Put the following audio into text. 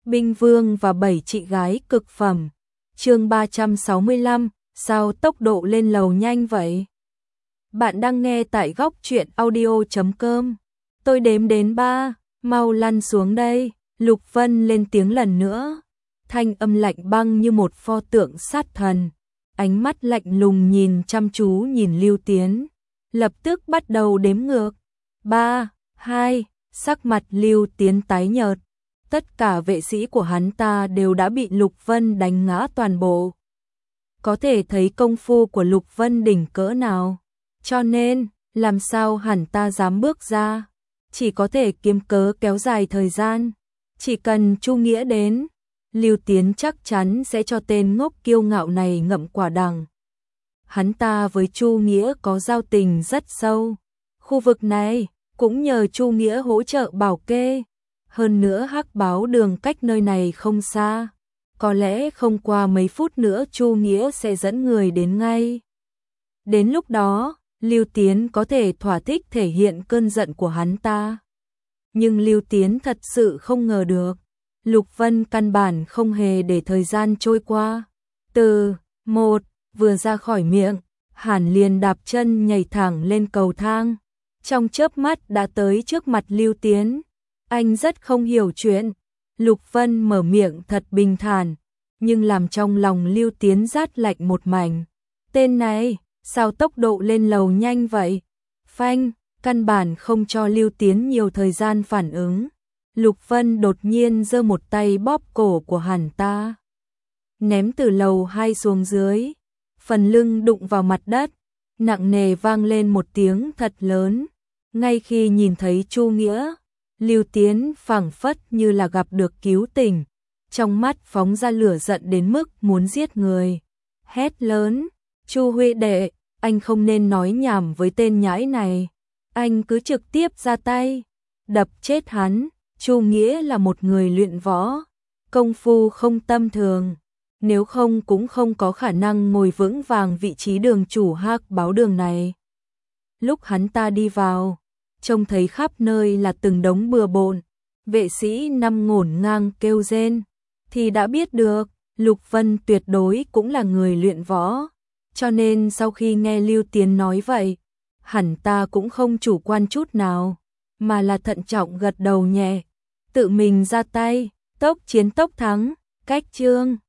Binh Vương và 7 chị gái cực phẩm. Chương 365, sao tốc độ lên lầu nhanh vậy? Bạn đang nghe tại góc truyện audio.com. Tôi đếm đến 3, mau lăn xuống đây. Lục Vân lên tiếng lần nữa. Thanh âm lạnh băng như một pho tượng sát thần. Ánh mắt lạnh lùng nhìn chăm chú nhìn Lưu Tiến. Lập tức bắt đầu đếm ngược. 3, 2, sắc mặt Lưu Tiến tái nhợt. Tất cả vệ sĩ của hắn ta đều đã bị Lục Vân đánh ngã toàn bộ. Có thể thấy công phu của Lục Vân đỉnh cỡ nào. Cho nên, làm sao hẳn ta dám bước ra. Chỉ có thể kiếm cớ kéo dài thời gian. Chỉ cần Chu Nghĩa đến, Lưu Tiến chắc chắn sẽ cho tên ngốc kiêu ngạo này ngậm quả đắng. Hắn ta với Chu Nghĩa có giao tình rất sâu. Khu vực này cũng nhờ Chu Nghĩa hỗ trợ bảo kê. Hơn nữa Hắc Báo Đường cách nơi này không xa. Có lẽ không qua mấy phút nữa Chu Nghĩa sẽ dẫn người đến ngay. Đến lúc đó, Lưu Tiến có thể thỏa thích thể hiện cơn giận của hắn ta. Nhưng Lưu Tiến thật sự không ngờ được. Lục Vân căn bản không hề để thời gian trôi qua. Từ 1 vừa ra khỏi miệng, Hàn liền đạp chân nhảy thẳng lên cầu thang. Trong chớp mắt đã tới trước mặt Lưu Tiến. Anh rất không hiểu chuyện. Lục Vân mở miệng thật bình thản, nhưng làm trong lòng Lưu Tiến rát lạnh một mảnh. Tên này, sao tốc độ lên lầu nhanh vậy? Phanh, căn bản không cho Lưu Tiến nhiều thời gian phản ứng. Lục Vân đột nhiên giơ một tay bóp cổ của hắn ta. Ném từ lầu 2 xuống dưới. Phần lưng đụng vào mặt đất. Nặng nề vang lên một tiếng thật lớn. Ngay khi nhìn thấy Chu Nghĩa, Lưu Tiến phảng phất như là gặp được cứu tình. Trong mắt phóng ra lửa giận đến mức muốn giết người. Hét lớn, Chu Huy đệ, anh không nên nói nhảm với tên nhãi này. Anh cứ trực tiếp ra tay, đập chết hắn. Chu Nghĩa là một người luyện võ, công phu không tầm thường. Nếu không cũng không có khả năng ngồi vững vàng vị trí đường chủ Hắc Báo Đường này. Lúc hắn ta đi vào, trông thấy khắp nơi là từng đống bừa bộn, vệ sĩ nằm ngổn ngang kêu rên, thì đã biết được, Lục Vân tuyệt đối cũng là người luyện võ. Cho nên sau khi nghe Lưu Tiến nói vậy, hẳn ta cũng không chủ quan chút nào, mà là thận trọng gật đầu nhẹ, tự mình ra tay, tốc chiến tốc thắng, cách chương.